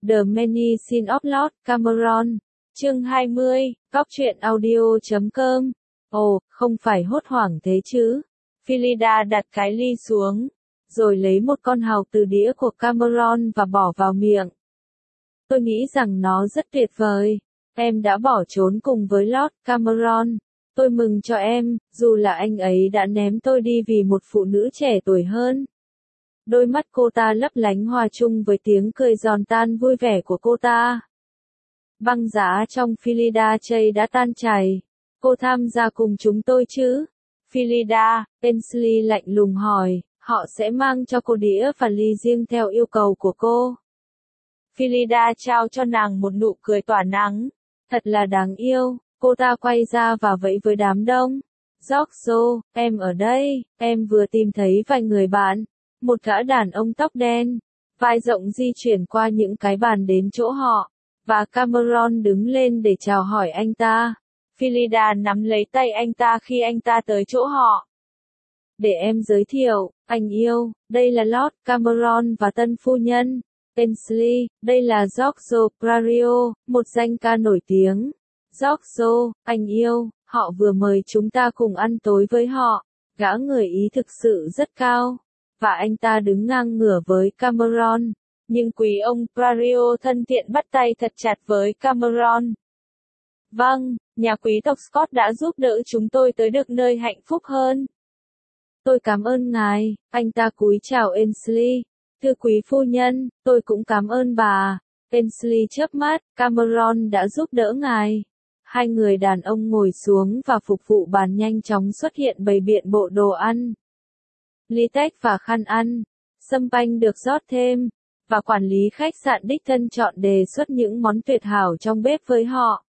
The Many Sins of Lord Cameron. Chương 20, Góc truyện audio.com. Ồ, không phải hốt hoảng thế chứ. Philida đặt cái ly xuống, rồi lấy một con hàu từ đĩa của Cameron và bỏ vào miệng. Tôi nghĩ rằng nó rất tuyệt vời. Em đã bỏ trốn cùng với Lord Cameron. Tôi mừng cho em, dù là anh ấy đã ném tôi đi vì một phụ nữ trẻ tuổi hơn. Đôi mắt cô ta lấp lánh hòa chung với tiếng cười giòn tan vui vẻ của cô ta. Băng giá trong Philida Chase đã tan chảy. Cô tham gia cùng chúng tôi chứ? Philida, Ainsley lạnh lùng hỏi, họ sẽ mang cho cô đĩa và ly riêng theo yêu cầu của cô. Philida trao cho nàng một nụ cười tỏa nắng. Thật là đáng yêu. Cô ta quay ra và vẫy với đám đông. George, em ở đây, em vừa tìm thấy vài người bạn. Một gã đàn ông tóc đen, vai rộng di chuyển qua những cái bàn đến chỗ họ, và Cameron đứng lên để chào hỏi anh ta. Philida nắm lấy tay anh ta khi anh ta tới chỗ họ. Để em giới thiệu, anh yêu, đây là Lord Cameron và tân phu nhân, Ainsley, đây là George Prario, một danh ca nổi tiếng. George, anh yêu, họ vừa mời chúng ta cùng ăn tối với họ. Gã người Ý thực sự rất cao, và anh ta đứng ngang ngửa với Cameron. Nhưng quý ông Prario thân thiện bắt tay thật chặt với Cameron. Vâng, nhà quý tộc Scott đã giúp đỡ chúng tôi tới được nơi hạnh phúc hơn. Tôi cảm ơn ngài, anh ta cúi chào Ainsley. Thưa quý phu nhân, tôi cũng cảm ơn bà. Ainsley chớp mắt, Cameron đã giúp đỡ ngài. Hai người đàn ông ngồi xuống và phục vụ bàn nhanh chóng xuất hiện bày biện bộ đồ ăn. Ly tách và khăn ăn, sâm panh được rót thêm, và quản lý khách sạn đích thân chọn đề xuất những món tuyệt hảo trong bếp với họ.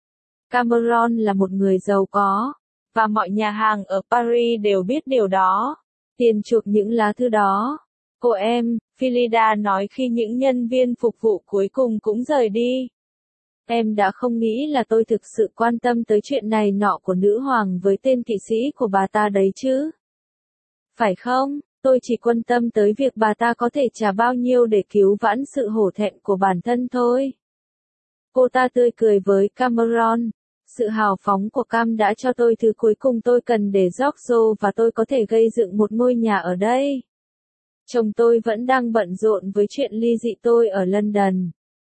Cameron là một người giàu có, và mọi nhà hàng ở Paris đều biết điều đó. Tiền chuộc những lá thư đó. Cô em, Philida nói khi những nhân viên phục vụ cuối cùng cũng rời đi. Em đã không nghĩ là tôi thực sự quan tâm tới chuyện này nọ của nữ hoàng với tên kỵ sĩ của bà ta đấy chứ. Phải không? Tôi chỉ quan tâm tới việc bà ta có thể trả bao nhiêu để cứu vãn sự hổ thẹn của bản thân thôi. Cô ta tươi cười với Cameron. Sự hào phóng của Cam đã cho tôi thứ cuối cùng tôi cần để George và tôi có thể gây dựng một ngôi nhà ở đây. Chồng tôi vẫn đang bận rộn với chuyện ly dị tôi ở London.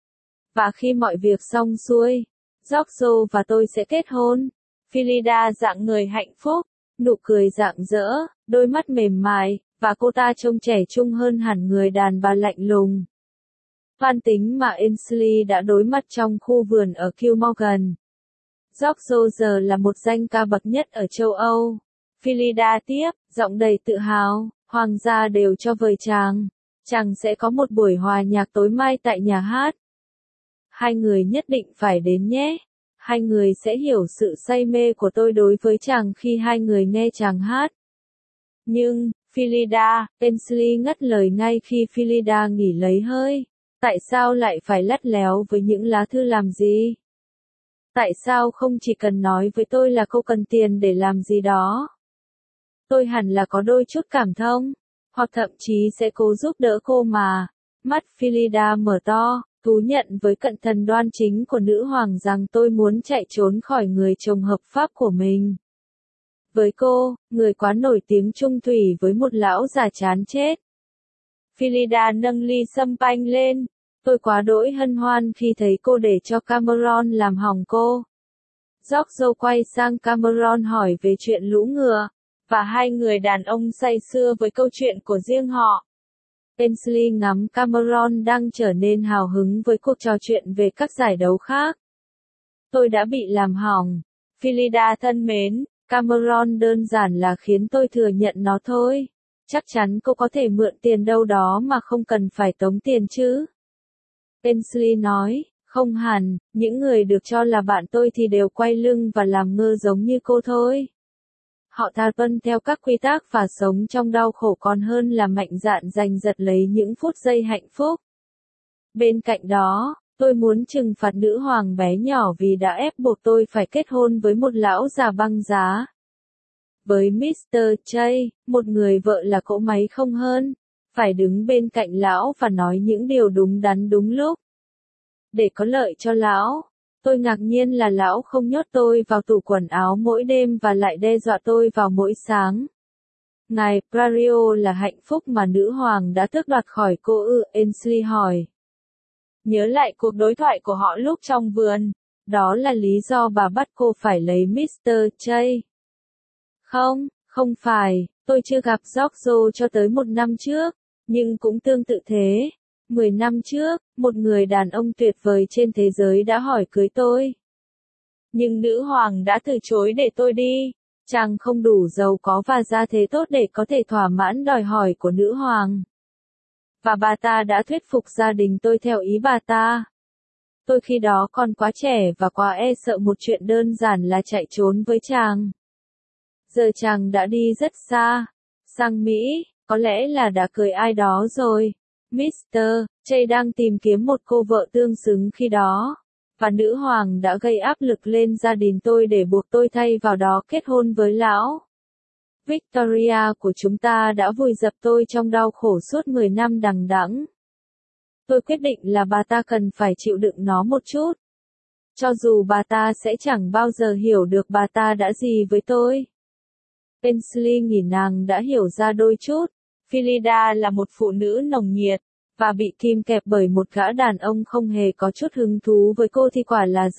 Và khi mọi việc xong xuôi, George và tôi sẽ kết hôn. Philida dạng người hạnh phúc, nụ cười rạng rỡ, đôi mắt mềm mại, và cô ta trông trẻ trung hơn hẳn người đàn bà lạnh lùng. Toan tính mà Ainsley đã đối mặt trong khu vườn ở Kilmorgan. George giờ là một danh ca bậc nhất ở châu Âu. Philida tiếp, giọng đầy tự hào, hoàng gia đều cho vời chàng sẽ có một buổi hòa nhạc tối mai tại nhà hát. Hai người nhất định phải đến nhé. Hai người sẽ hiểu sự say mê của tôi đối với chàng khi hai người nghe chàng hát. Nhưng, Philida, Ainsley ngắt lời ngay khi Philida nghỉ lấy hơi. Tại sao lại phải lắt léo với những lá thư làm gì? Tại sao không chỉ cần nói với tôi là cô cần tiền để làm gì đó? Tôi hẳn là có đôi chút cảm thông, hoặc thậm chí sẽ cố giúp đỡ cô mà. Mắt Philida mở to, thú nhận với cận thần đoan chính của nữ hoàng rằng tôi muốn chạy trốn khỏi người chồng hợp pháp của mình. Với cô, người quá nổi tiếng chung thủy với một lão già chán chết. Philida nâng ly sâm panh lên. Tôi quá đỗi hân hoan khi thấy cô để cho Cameron làm hỏng cô. George quay sang Cameron hỏi về chuyện lũ ngựa, và hai người đàn ông say sưa với câu chuyện của riêng họ. Ainsley ngắm Cameron đang trở nên hào hứng với cuộc trò chuyện về các giải đấu khác. Tôi đã bị làm hỏng. Philida thân mến, Cameron đơn giản là khiến tôi thừa nhận nó thôi. Chắc chắn cô có thể mượn tiền đâu đó mà không cần phải tống tiền chứ. Ainsley nói, không hẳn, những người được cho là bạn tôi thì đều quay lưng và làm ngơ giống như cô thôi. Họ thà tuân theo các quy tắc và sống trong đau khổ còn hơn là mạnh dạn giành giật lấy những phút giây hạnh phúc. Bên cạnh đó, tôi muốn trừng phạt nữ hoàng bé nhỏ vì đã ép buộc tôi phải kết hôn với một lão già băng giá. Với Mr. Chase, một người vợ là cỗ máy không hơn. Phải đứng bên cạnh lão và nói những điều đúng đắn đúng lúc. để có lợi cho lão. Tôi ngạc nhiên là lão không nhốt tôi vào tủ quần áo mỗi đêm và lại đe dọa tôi vào mỗi sáng. Ngài Prario là hạnh phúc mà nữ hoàng đã tước đoạt khỏi cô ư? Ainsley hỏi. Nhớ lại cuộc đối thoại của họ lúc trong vườn. Đó là lý do bà bắt cô phải lấy Mr. J. Không, không phải, tôi chưa gặp Giorgio cho tới 1 năm trước, nhưng cũng tương tự thế. 10 năm trước, một người đàn ông tuyệt vời trên thế giới đã hỏi cưới tôi. Nhưng nữ hoàng đã từ chối để tôi đi. Chàng không đủ giàu có và gia thế tốt để có thể thỏa mãn đòi hỏi của nữ hoàng. Và bà ta đã thuyết phục gia đình tôi theo ý bà ta. Tôi khi đó còn quá trẻ và quá e sợ một chuyện đơn giản là chạy trốn với chàng. Giờ chàng đã đi rất xa, sang Mỹ, có lẽ là đã cưới ai đó rồi. Mr. J đang tìm kiếm một cô vợ tương xứng khi đó. Và nữ hoàng đã gây áp lực lên gia đình tôi để buộc tôi thay vào đó kết hôn với lão. Victoria của chúng ta đã vùi dập tôi trong đau khổ suốt 10 năm đằng đẵng. Tôi quyết định là bà ta cần phải chịu đựng nó một chút. Cho dù bà ta sẽ chẳng bao giờ hiểu được bà ta đã gì với tôi. Ainsley nghĩ nàng đã hiểu ra đôi chút. Philida là một phụ nữ nồng nhiệt, và bị kìm kẹp bởi một gã đàn ông không hề có chút hứng thú với cô thì quả là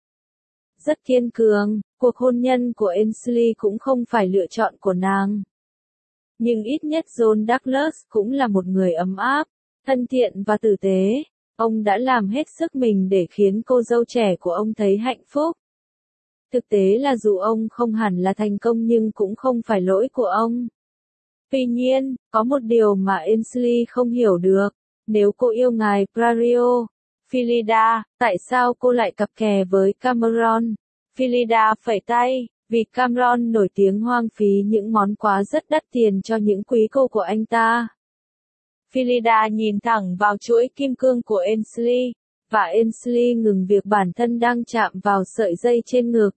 rất kiên cường. Cuộc hôn nhân của Ainsley cũng không phải lựa chọn của nàng. Nhưng ít nhất John Douglas cũng là một người ấm áp, thân thiện và tử tế. Ông đã làm hết sức mình để khiến cô dâu trẻ của ông thấy hạnh phúc. Thực tế là dù ông không hẳn là thành công nhưng cũng không phải lỗi của ông. Tuy nhiên, có một điều mà Ainsley không hiểu được. Nếu cô yêu ngài Prario, Philida, tại sao cô lại cặp kè với Cameron? Philida phẩy tay, vì Cameron nổi tiếng hoang phí những món quà rất đắt tiền cho những quý cô của anh ta. Philida nhìn thẳng vào chuỗi kim cương của Ainsley, và Ainsley ngừng việc bản thân đang chạm vào sợi dây trên ngực.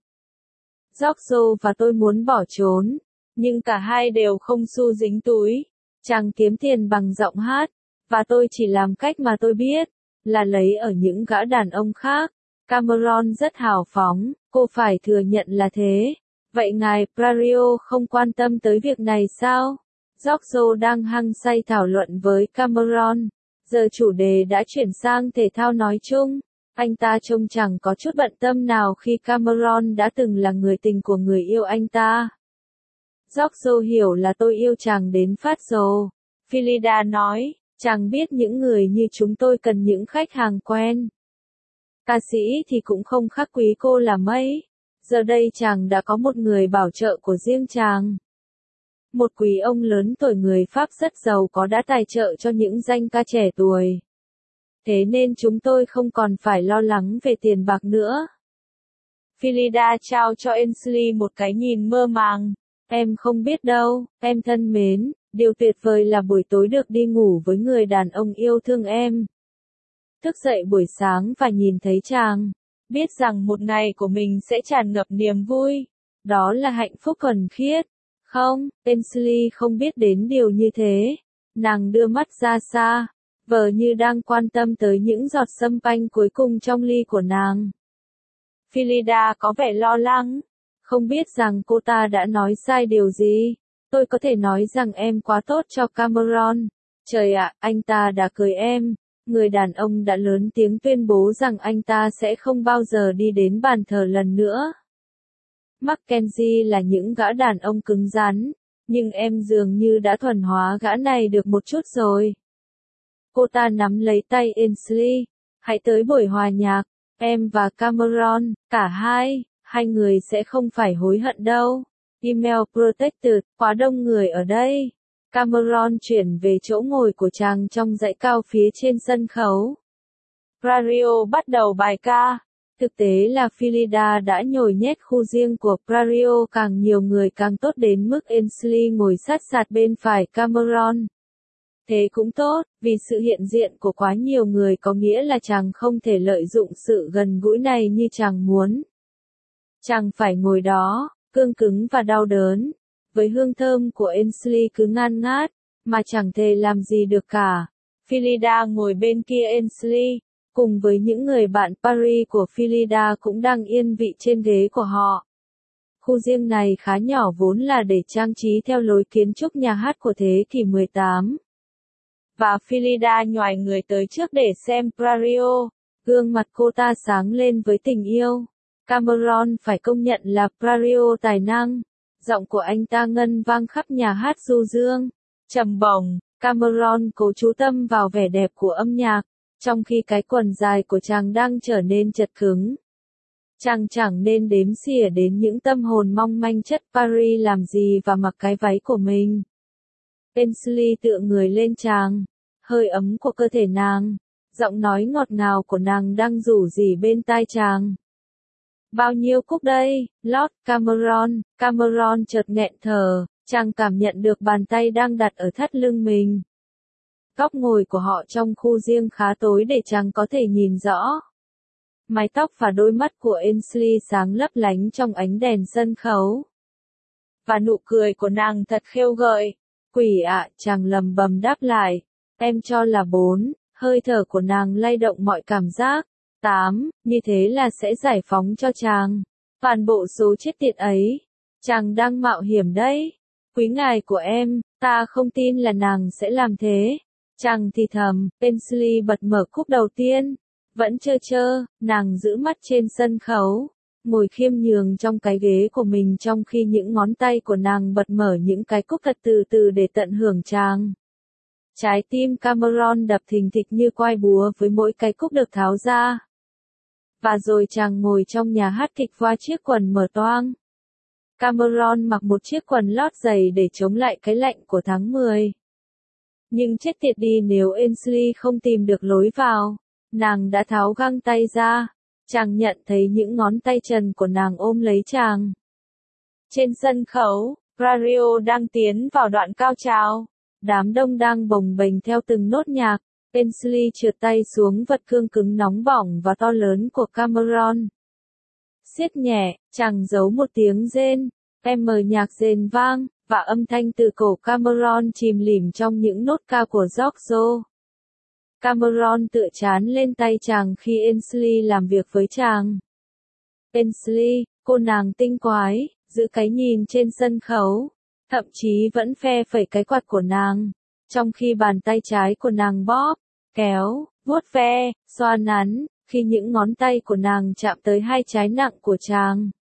Giorgio và tôi muốn bỏ trốn, nhưng cả hai đều không xu dính túi. Chàng kiếm tiền bằng giọng hát, và tôi chỉ làm cách mà tôi biết, là lấy ở những gã đàn ông khác. Cameron rất hào phóng, cô phải thừa nhận là thế. Vậy ngài Prario không quan tâm tới việc này sao? Giorgio đang hăng say thảo luận với Cameron. Giờ chủ đề đã chuyển sang thể thao nói chung. Anh ta trông chẳng có chút bận tâm nào khi Cameron đã từng là người tình của người yêu anh ta. Giorgio hiểu là tôi yêu chàng đến phát rồ. Philida nói, chàng biết những người như chúng tôi cần những khách hàng quen. Ca sĩ thì cũng không khác quý cô là mấy. Giờ đây chàng đã có một người bảo trợ của riêng chàng. Một quý ông lớn tuổi người Pháp rất giàu có đã tài trợ cho những danh ca trẻ tuổi. Thế nên chúng tôi không còn phải lo lắng về tiền bạc nữa. Philida trao cho Ainsley một cái nhìn mơ màng. Em không biết đâu, em thân mến, điều tuyệt vời là buổi tối được đi ngủ với người đàn ông yêu thương em. Thức dậy buổi sáng và nhìn thấy chàng, biết rằng một ngày của mình sẽ tràn ngập niềm vui. Đó là hạnh phúc thuần khiết. Không, Ainsley không biết đến điều như thế. Nàng đưa mắt ra xa, vờ như đang quan tâm tới những giọt sâm panh cuối cùng trong ly của nàng. Philida có vẻ lo lắng, không biết rằng cô ta đã nói sai điều gì. Tôi có thể nói rằng em quá tốt cho Cameron. Trời ạ, anh ta đã cưới em. Người đàn ông đã lớn tiếng tuyên bố rằng anh ta sẽ không bao giờ đi đến bàn thờ lần nữa. Mackenzie là những gã đàn ông cứng rắn, nhưng em dường như đã thuần hóa gã này được một chút rồi. Cô ta nắm lấy tay Ainsley. Hãy tới buổi hòa nhạc, em và Cameron, cả hai người sẽ không phải hối hận đâu. Email protected, quá đông người ở đây. Cameron chuyển về chỗ ngồi của chàng trong dãy cao phía trên sân khấu. Prario bắt đầu bài ca. Thực tế là Philida đã nhồi nhét khu riêng của Prario càng nhiều người càng tốt đến mức Ainsley ngồi sát sạt bên phải Cameron. Thế cũng tốt, vì sự hiện diện của quá nhiều người có nghĩa là chàng không thể lợi dụng sự gần gũi này như chàng muốn. Chàng phải ngồi đó, cương cứng và đau đớn, với hương thơm của Ainsley cứ ngăn ngát, mà chẳng thể làm gì được cả. Philida ngồi bên kia Ainsley, cùng với những người bạn Paris của Philida cũng đang yên vị trên ghế của họ. Khu riêng này khá nhỏ vốn là để trang trí theo lối kiến trúc nhà hát của thế kỷ 18. Và Philida nhoài người tới trước để xem Prario. Gương mặt cô ta sáng lên với tình yêu. Cameron phải công nhận là Prario tài năng. Giọng của anh ta ngân vang khắp nhà hát du dương. Trầm bổng, Cameron cố chú tâm vào vẻ đẹp của âm nhạc, trong khi cái quần dài của chàng đang trở nên chật cứng. Chàng chẳng nên đếm xỉa đến những tâm hồn mong manh chất Paris làm gì và mặc cái váy của mình. Ainsley tựa người lên chàng, hơi ấm của cơ thể nàng, giọng nói ngọt ngào của nàng đang rủ rỉ bên tai chàng. Bao nhiêu cúc đây, Lord Cameron, Cameron chợt nghẹn thở, chàng cảm nhận được bàn tay đang đặt ở thắt lưng mình. Góc ngồi của họ trong khu riêng khá tối để chàng có thể nhìn rõ. Mái tóc và đôi mắt của Ainsley sáng lấp lánh trong ánh đèn sân khấu. Và nụ cười của nàng thật khêu gợi. Quỷ ạ, chàng lầm bầm đáp lại. Em cho là 4, hơi thở của nàng lay động mọi cảm giác. 8, như thế là sẽ giải phóng cho chàng. Toàn bộ số chết tiệt ấy. Chàng đang mạo hiểm đấy. Quý ngài của em, ta không tin là nàng sẽ làm thế. Chàng thì thầm, Ainsley bật mở khúc đầu tiên. Vẫn chơ, nàng giữ mắt trên sân khấu, ngồi khiêm nhường trong cái ghế của mình trong khi những ngón tay của nàng bật mở những cái cúc thật từ từ để tận hưởng chàng. Trái tim Cameron đập thình thịch như quai búa với mỗi cái cúc được tháo ra. Và rồi chàng ngồi trong nhà hát kịch qua chiếc quần mở toang. Cameron mặc một chiếc quần lót dày để chống lại cái lạnh của tháng 10. Nhưng chết tiệt đi nếu Ainsley không tìm được lối vào. Nàng đã tháo găng tay ra, chàng nhận thấy những ngón tay trần của nàng ôm lấy chàng. Trên sân khấu, Prario đang tiến vào đoạn cao trào. Đám đông đang bồng bềnh theo từng nốt nhạc. Ainsley trượt tay xuống vật cương cứng nóng bỏng và to lớn của Cameron. Siết nhẹ, chàng giấu một tiếng rên. Em mở nhạc rền vang, và âm thanh từ cổ Cameron chìm lìm trong những nốt cao của Giorgio. Cameron tựa chán lên tay chàng khi Ainsley làm việc với chàng. Ainsley, cô nàng tinh quái, giữ cái nhìn trên sân khấu, thậm chí vẫn phe phẩy cái quạt của nàng, trong khi bàn tay trái của nàng bóp, kéo, vuốt ve, xoa nắn, khi những ngón tay của nàng chạm tới hai trái nặng của chàng.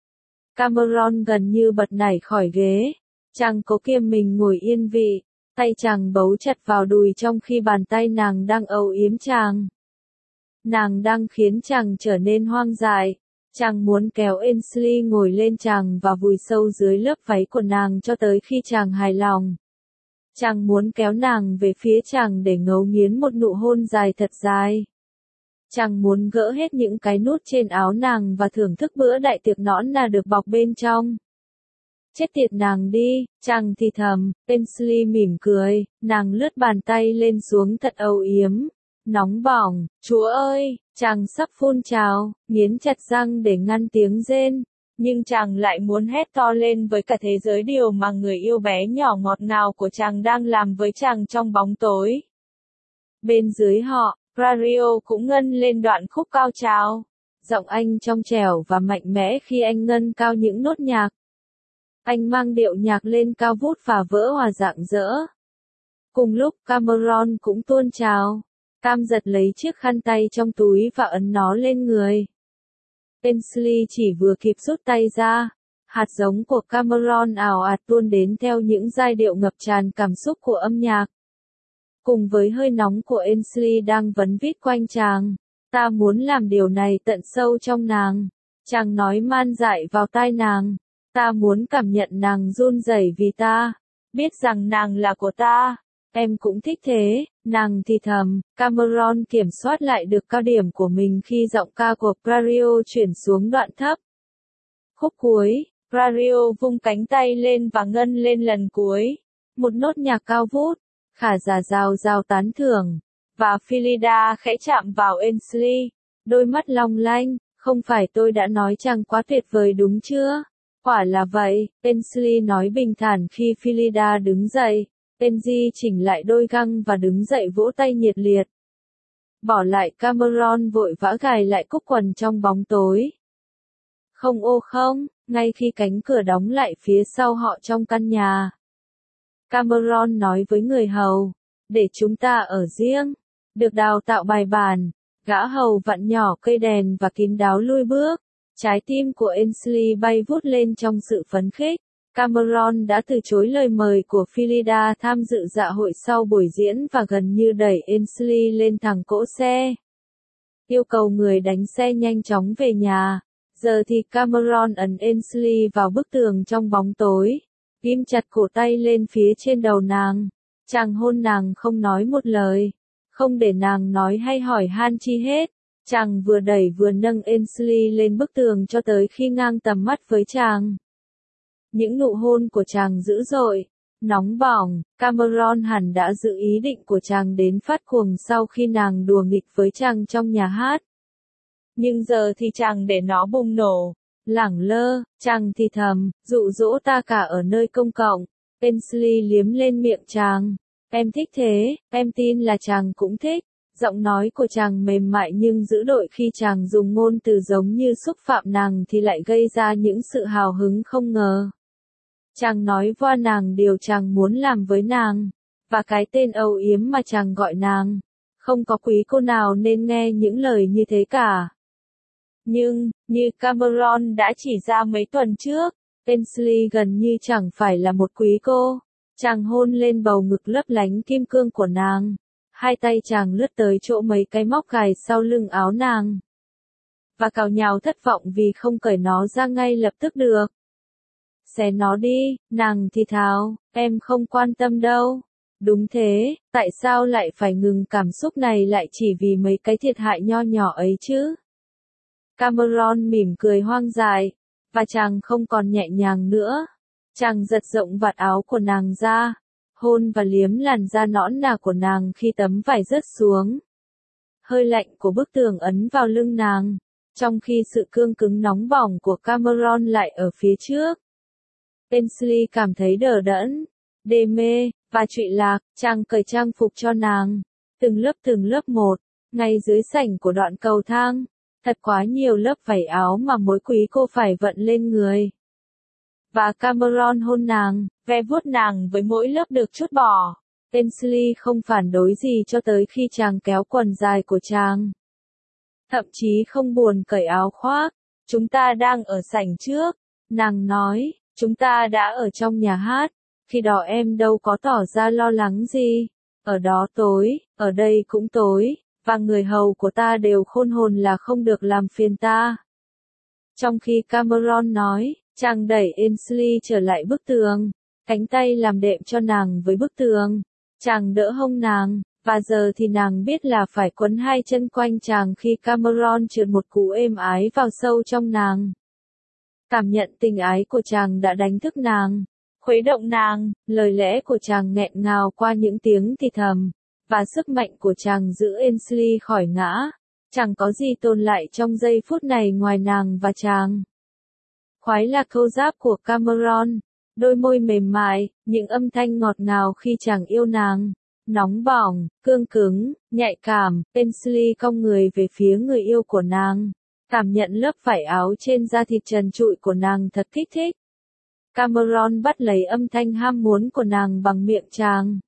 Cameron gần như bật nảy khỏi ghế, chàng cố kiềm mình ngồi yên vị. Tay chàng bấu chặt vào đùi trong khi bàn tay nàng đang âu yếm chàng. Nàng đang khiến chàng trở nên hoang dại. Chàng muốn kéo Ainsley ngồi lên chàng và vùi sâu dưới lớp váy của nàng cho tới khi chàng hài lòng. Chàng muốn kéo nàng về phía chàng để ngấu nghiến một nụ hôn dài thật dài. Chàng muốn gỡ hết những cái nút trên áo nàng và thưởng thức bữa đại tiệc nõn nà được bọc bên trong. Chết tiệt nàng đi, chàng thì thầm, Ainsley mỉm cười, nàng lướt bàn tay lên xuống thật âu yếm, nóng bỏng, chúa ơi, chàng sắp phun trào, nghiến chặt răng để ngăn tiếng rên, nhưng chàng lại muốn hét to lên với cả thế giới điều mà người yêu bé nhỏ ngọt ngào của chàng đang làm với chàng trong bóng tối. Bên dưới họ, Prario cũng ngân lên đoạn khúc cao trào, giọng anh trong trẻo và mạnh mẽ khi anh ngân cao những nốt nhạc. Anh mang điệu nhạc lên cao vút và vỡ hòa rạng rỡ. Cùng lúc Cameron cũng tuôn trào. Cam giật lấy chiếc khăn tay trong túi và ấn nó lên người. Ainsley chỉ vừa kịp rút tay ra. Hạt giống của Cameron ào ạt tuôn đến theo những giai điệu ngập tràn cảm xúc của âm nhạc. Cùng với hơi nóng của Ainsley đang vấn vít quanh chàng. Ta muốn làm điều này tận sâu trong nàng. Chàng nói man dại vào tai nàng. Ta muốn cảm nhận nàng run rẩy vì ta. Biết rằng nàng là của ta. Em cũng thích thế, nàng thì thầm. Cameron kiểm soát lại được cao điểm của mình khi giọng ca của Prario chuyển xuống đoạn thấp. Khúc cuối, Prario vung cánh tay lên và ngân lên lần cuối. Một nốt nhạc cao vút, khả giả rào rào tán thưởng. Và Philida khẽ chạm vào Ainsley. Đôi mắt long lanh, không phải tôi đã nói chàng quá tuyệt vời đúng chưa? Quả là vậy, Ainsley nói bình thản khi Philida đứng dậy. Enzy chỉnh lại đôi găng và đứng dậy vỗ tay nhiệt liệt. Bỏ lại Cameron vội vã gài lại cúc quần trong bóng tối. Không ô không, ngay khi cánh cửa đóng lại phía sau họ trong căn nhà. Cameron nói với người hầu, để chúng ta ở riêng, được đào tạo bài bản, gã hầu vặn nhỏ cây đèn và kín đáo lui bước. Trái tim của Ainsley bay vút lên trong sự phấn khích. Cameron đã từ chối lời mời của Phillida tham dự dạ hội sau buổi diễn và gần như đẩy Ainsley lên thẳng cỗ xe. Yêu cầu người đánh xe nhanh chóng về nhà. Giờ thì Cameron ấn Ainsley vào bức tường trong bóng tối, ghim chặt cổ tay lên phía trên đầu nàng. Chàng hôn nàng không nói một lời, không để nàng nói hay hỏi han chi hết. Chàng vừa đẩy vừa nâng Ainsley lên bức tường cho tới khi ngang tầm mắt với chàng. Những nụ hôn của chàng dữ dội, nóng bỏng. Cameron hẳn đã dự ý định của chàng đến phát cuồng sau khi nàng đùa nghịch với chàng trong nhà hát. Nhưng giờ thì chàng để nó bùng nổ. Lẳng lơ, chàng thì thầm, dụ dỗ ta cả ở nơi công cộng. Ainsley liếm lên miệng chàng. Em thích thế, em tin là chàng cũng thích. Giọng nói của chàng mềm mại nhưng dữ dội khi chàng dùng ngôn từ giống như xúc phạm nàng thì lại gây ra những sự hào hứng không ngờ. Chàng nói qua nàng điều chàng muốn làm với nàng, và cái tên âu yếm mà chàng gọi nàng. Không có quý cô nào nên nghe những lời như thế cả. Nhưng, như Cameron đã chỉ ra mấy tuần trước, Ainsley gần như chẳng phải là một quý cô. Chàng hôn lên bầu ngực lấp lánh kim cương của nàng. Hai tay chàng lướt tới chỗ mấy cái móc gài sau lưng áo nàng. Và cào nhào thất vọng vì không cởi nó ra ngay lập tức được. Xé nó đi, nàng thì thào, em không quan tâm đâu. Đúng thế, tại sao lại phải ngừng cảm xúc này lại chỉ vì mấy cái thiệt hại nho nhỏ ấy chứ? Cameron mỉm cười hoang dại, và chàng không còn nhẹ nhàng nữa. Chàng giật rộng vạt áo của nàng ra, hôn và liếm làn da nõn nà của nàng khi tấm vải rớt xuống. Hơi lạnh của bức tường ấn vào lưng nàng, trong khi sự cương cứng nóng bỏng của Cameron lại ở phía trước. Ainsley cảm thấy đờ đẫn, đê mê, và trụy lạc. Chàng cởi trang phục cho nàng, từng lớp một, ngay dưới sảnh của đoạn cầu thang. Thật quá nhiều lớp vải áo mà mỗi quý cô phải vận lên người. Và Cameron hôn nàng, ve vuốt nàng với mỗi lớp được trút bỏ. Ainsley không phản đối gì cho tới khi chàng kéo quần dài của chàng. Thậm chí không buồn cởi áo khoác. Chúng ta đang ở sảnh trước, nàng nói, chúng ta đã ở trong nhà hát. Khi đó em đâu có tỏ ra lo lắng gì. Ở đó tối, ở đây cũng tối. Và người hầu của ta đều khôn hồn là không được làm phiền ta. Trong khi Cameron nói, chàng đẩy Ainsley trở lại bức tường, cánh tay làm đệm cho nàng với bức tường. Chàng đỡ hông nàng, và giờ thì nàng biết là phải quấn hai chân quanh chàng khi Cameron trượt một cú êm ái vào sâu trong nàng. Cảm nhận tình ái của chàng đã đánh thức nàng, khuấy động nàng, lời lẽ của chàng nghẹn ngào qua những tiếng thì thầm. Và sức mạnh của chàng giữ Ainsley khỏi ngã. Chẳng có gì tồn lại trong giây phút này ngoài nàng và chàng. Khoái là câu giáp của Cameron. Đôi môi mềm mại, những âm thanh ngọt ngào khi chàng yêu nàng. Nóng bỏng, cương cứng, nhạy cảm. Ainsley cong người về phía người yêu của nàng. Cảm nhận lớp vải áo trên da thịt trần trụi của nàng thật kích thích. Cameron bắt lấy âm thanh ham muốn của nàng bằng miệng chàng.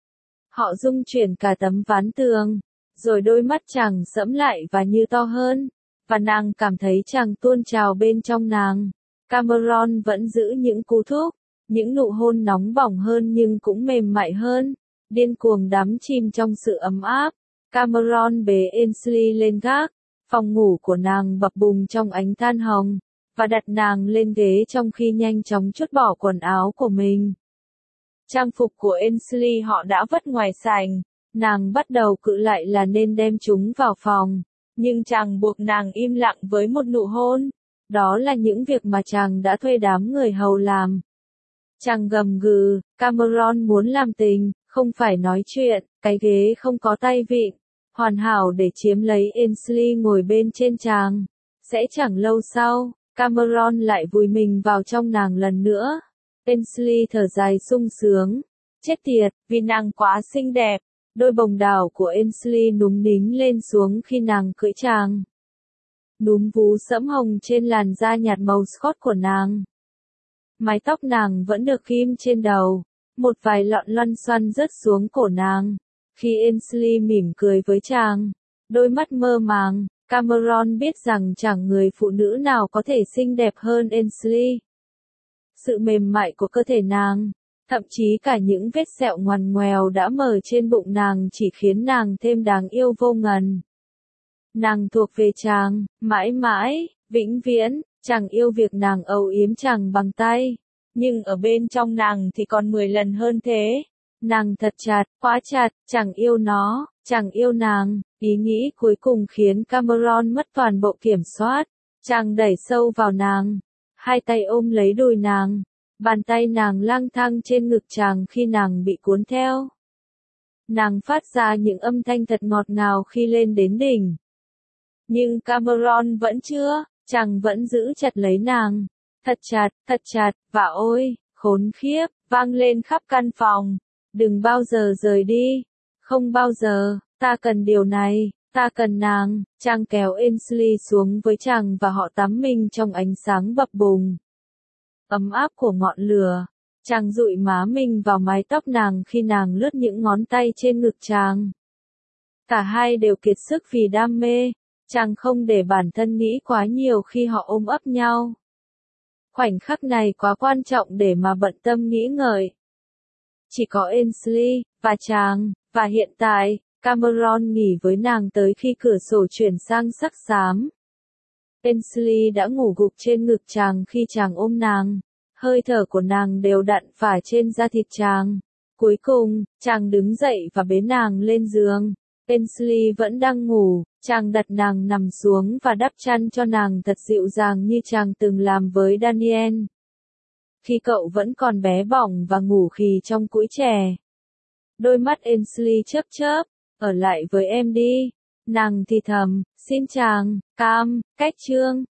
Họ rung chuyển cả tấm ván tường, rồi đôi mắt chàng sẫm lại và như to hơn, và nàng cảm thấy chàng tuôn trào bên trong nàng. Cameron vẫn giữ những cú thúc, những nụ hôn nóng bỏng hơn nhưng cũng mềm mại hơn, điên cuồng đắm chìm trong sự ấm áp. Cameron bế Ainsley lên gác, phòng ngủ của nàng bập bùng trong ánh than hồng, và đặt nàng lên ghế trong khi nhanh chóng trút bỏ quần áo của mình. Trang phục của Ainsley họ đã vứt ngoài sảnh, nàng bắt đầu cự lại là nên đem chúng vào phòng, nhưng chàng buộc nàng im lặng với một nụ hôn. Đó là những việc mà chàng đã thuê đám người hầu làm. Chàng gầm gừ, Cameron muốn làm tình, không phải nói chuyện, cái ghế không có tay vịn, hoàn hảo để chiếm lấy Ainsley ngồi bên trên chàng. Sẽ chẳng lâu sau, Cameron lại vùi mình vào trong nàng lần nữa. Ainsley thở dài sung sướng. Chết tiệt, vì nàng quá xinh đẹp. Đôi bồng đào của Ainsley núm nính lên xuống khi nàng cưỡi chàng. Núm vú sẫm hồng trên làn da nhạt màu Scott của nàng. Mái tóc nàng vẫn được ghim trên đầu, một vài lọn loăn xoăn rớt xuống cổ nàng. Khi Ainsley mỉm cười với chàng, đôi mắt mơ màng, Cameron biết rằng chẳng người phụ nữ nào có thể xinh đẹp hơn Ainsley. Sự mềm mại của cơ thể nàng, thậm chí cả những vết sẹo ngoằn ngoèo đã mở trên bụng nàng chỉ khiến nàng thêm đáng yêu vô ngần. Nàng thuộc về chàng, mãi mãi, vĩnh viễn, chàng yêu việc nàng âu yếm chàng bằng tay. Nhưng ở bên trong nàng thì còn 10 lần hơn thế. Nàng thật chặt, quá chặt, chàng yêu nó, chàng yêu nàng. Ý nghĩ cuối cùng khiến Cameron mất toàn bộ kiểm soát. Chàng đẩy sâu vào nàng, hai tay ôm lấy đùi nàng. Bàn tay nàng lang thang trên ngực chàng khi nàng bị cuốn theo. Nàng phát ra những âm thanh thật ngọt ngào khi lên đến đỉnh. Nhưng Cameron vẫn chưa, chàng vẫn giữ chặt lấy nàng. Thật chặt, và ôi, khốn khiếp, vang lên khắp căn phòng. Đừng bao giờ rời đi. Không bao giờ, ta cần điều này, ta cần nàng. Chàng kéo Ainsley xuống với chàng và họ tắm mình trong ánh sáng bập bùng. Ấm áp của ngọn lửa. Chàng dụi má mình vào mái tóc nàng khi nàng lướt những ngón tay trên ngực chàng. Cả hai đều kiệt sức vì đam mê. Chàng không để bản thân nghĩ quá nhiều khi họ ôm ấp nhau. Khoảnh khắc này quá quan trọng để mà bận tâm nghĩ ngợi. Chỉ có Ainsley, và chàng, và hiện tại, Cameron nghỉ với nàng tới khi cửa sổ chuyển sang sắc xám. Ainsley đã ngủ gục trên ngực chàng khi chàng ôm nàng. Hơi thở của nàng đều đặn phả trên da thịt chàng. Cuối cùng, chàng đứng dậy và bế nàng lên giường. Ainsley vẫn đang ngủ, chàng đặt nàng nằm xuống và đắp chăn cho nàng thật dịu dàng như chàng từng làm với Daniel. Khi cậu vẫn còn bé bỏng và ngủ khì trong cũi trẻ. Đôi mắt Ainsley chớp chớp, ở lại với em đi. Nàng thì thầm, xin chàng, cách chương.